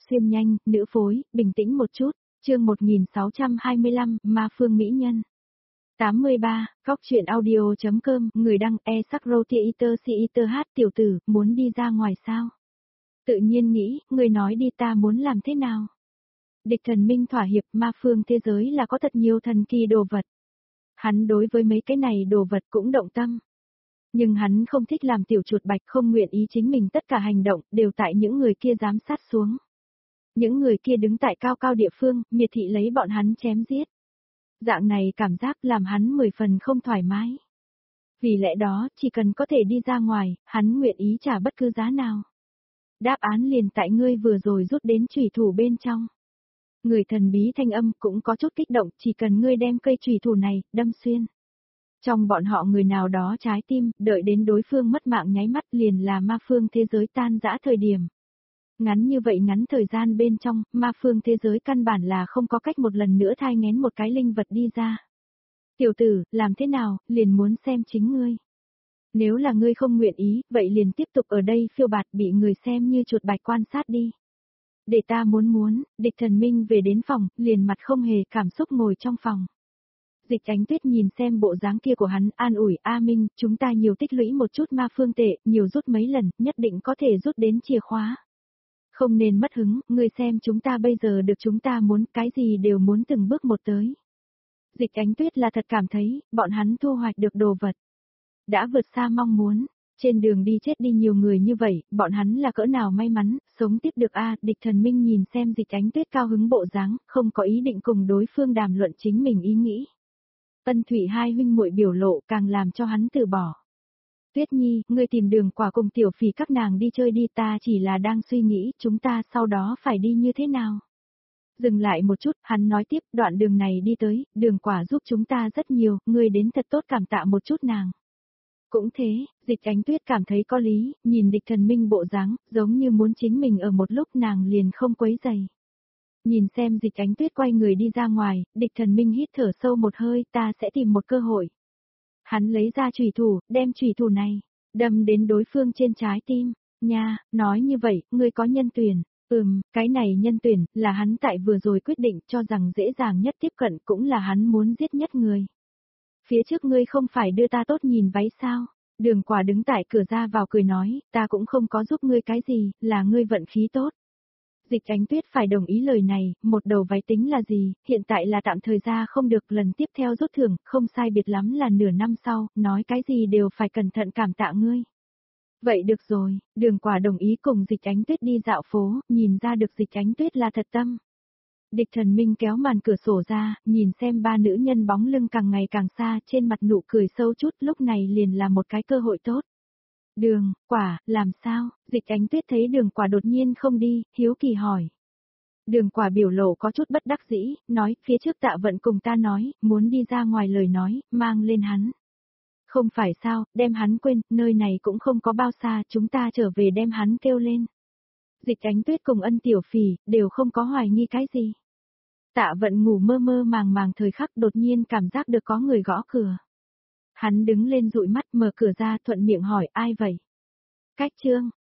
Xuyên nhanh, nữ phối, bình tĩnh một chút, chương 1625, Ma Phương Mỹ Nhân. 83, Góc truyện audio.com, người đăng e-sắc-rô-tia-iter si-iter hát tiểu tử, muốn đi ra ngoài sao? Tự nhiên nghĩ, người nói đi ta muốn làm thế nào? Địch thần minh thỏa hiệp, ma phương thế giới là có thật nhiều thần kỳ đồ vật. Hắn đối với mấy cái này đồ vật cũng động tâm. Nhưng hắn không thích làm tiểu chuột bạch, không nguyện ý chính mình tất cả hành động, đều tại những người kia giám sát xuống. Những người kia đứng tại cao cao địa phương, miệt thị lấy bọn hắn chém giết. Dạng này cảm giác làm hắn 10 phần không thoải mái. Vì lẽ đó, chỉ cần có thể đi ra ngoài, hắn nguyện ý trả bất cứ giá nào. Đáp án liền tại ngươi vừa rồi rút đến chủy thủ bên trong. Người thần bí thanh âm cũng có chút kích động, chỉ cần ngươi đem cây chủy thủ này, đâm xuyên. Trong bọn họ người nào đó trái tim, đợi đến đối phương mất mạng nháy mắt liền là ma phương thế giới tan rã thời điểm. Ngắn như vậy ngắn thời gian bên trong, ma phương thế giới căn bản là không có cách một lần nữa thai nghén một cái linh vật đi ra. Tiểu tử, làm thế nào, liền muốn xem chính ngươi. Nếu là ngươi không nguyện ý, vậy liền tiếp tục ở đây phiêu bạt bị người xem như chuột bạch quan sát đi. Để ta muốn, địch thần minh về đến phòng, liền mặt không hề cảm xúc ngồi trong phòng. Dịch Ánh Tuyết nhìn xem bộ dáng kia của hắn, an ủi, A Minh, chúng ta nhiều tích lũy một chút ma phương tệ, nhiều rút mấy lần, nhất định có thể rút đến chìa khóa. Không nên mất hứng, ngươi xem chúng ta bây giờ được chúng ta muốn, cái gì đều muốn từng bước một tới. Dịch Ánh Tuyết là thật cảm thấy, bọn hắn thu hoạch được đồ vật. Đã vượt xa mong muốn, trên đường đi chết đi nhiều người như vậy, bọn hắn là cỡ nào may mắn, sống tiếp được a. Địch thần minh nhìn xem Dịch Ánh Tuyết cao hứng bộ dáng, không có ý định cùng đối phương đàm luận chính mình ý nghĩ. Ân Thủy hai huynh muội biểu lộ càng làm cho hắn từ bỏ. Tuyết Nhi, ngươi tìm Đường Quả cùng Tiểu Phỉ các nàng đi chơi đi, ta chỉ là đang suy nghĩ chúng ta sau đó phải đi như thế nào. Dừng lại một chút, hắn nói tiếp, đoạn đường này đi tới, Đường Quả giúp chúng ta rất nhiều, ngươi đến thật tốt cảm tạ một chút nàng. Cũng thế, Dịch Ánh Tuyết cảm thấy có lý, nhìn địch thần minh bộ dáng, giống như muốn chính mình ở một lúc nàng liền không quấy rầy. Nhìn xem Dịch Ánh Tuyết quay người đi ra ngoài, địch thần minh hít thở sâu một hơi, ta sẽ tìm một cơ hội. Hắn lấy ra chủy thủ, đem chủy thủ này, đâm đến đối phương trên trái tim. Nha, nói như vậy, ngươi có nhân tuyển. Cái này nhân tuyển, là hắn tại vừa rồi quyết định cho rằng dễ dàng nhất tiếp cận cũng là hắn muốn giết nhất người. Phía trước ngươi không phải đưa ta tốt nhìn váy sao? Đường Quả đứng tại cửa ra vào cười nói, ta cũng không có giúp ngươi cái gì, là ngươi vận khí tốt. Dịch Ánh Tuyết phải đồng ý lời này, một đầu váy tính là gì, hiện tại là tạm thời ra không được, lần tiếp theo rút thưởng, không sai biệt lắm là nửa năm sau, nói cái gì đều phải cẩn thận cảm tạ ngươi. Vậy được rồi, Đường Quả đồng ý cùng Dịch Ánh Tuyết đi dạo phố, nhìn ra được Dịch Ánh Tuyết là thật tâm. Địch thần minh kéo màn cửa sổ ra, nhìn xem ba nữ nhân bóng lưng càng ngày càng xa, trên mặt nụ cười sâu chút, lúc này liền là một cái cơ hội tốt. Đường, Quả, làm sao? Dịch Ánh Tuyết thấy Đường Quả đột nhiên không đi, hiếu kỳ hỏi. Đường Quả biểu lộ có chút bất đắc dĩ, nói, phía trước Tạ Vận cùng ta nói, muốn đi ra ngoài lời nói, mang lên hắn. Không phải sao, đem hắn quên, nơi này cũng không có bao xa, chúng ta trở về đem hắn kêu lên. Dịch Ánh Tuyết cùng Ân Tiểu Phỉ, đều không có hoài nghi cái gì. Tạ Vận ngủ mơ mơ màng thời khắc đột nhiên cảm giác được có người gõ cửa. Hắn đứng lên dụi mắt mở cửa ra thuận miệng hỏi ai vậy? Cách Trương,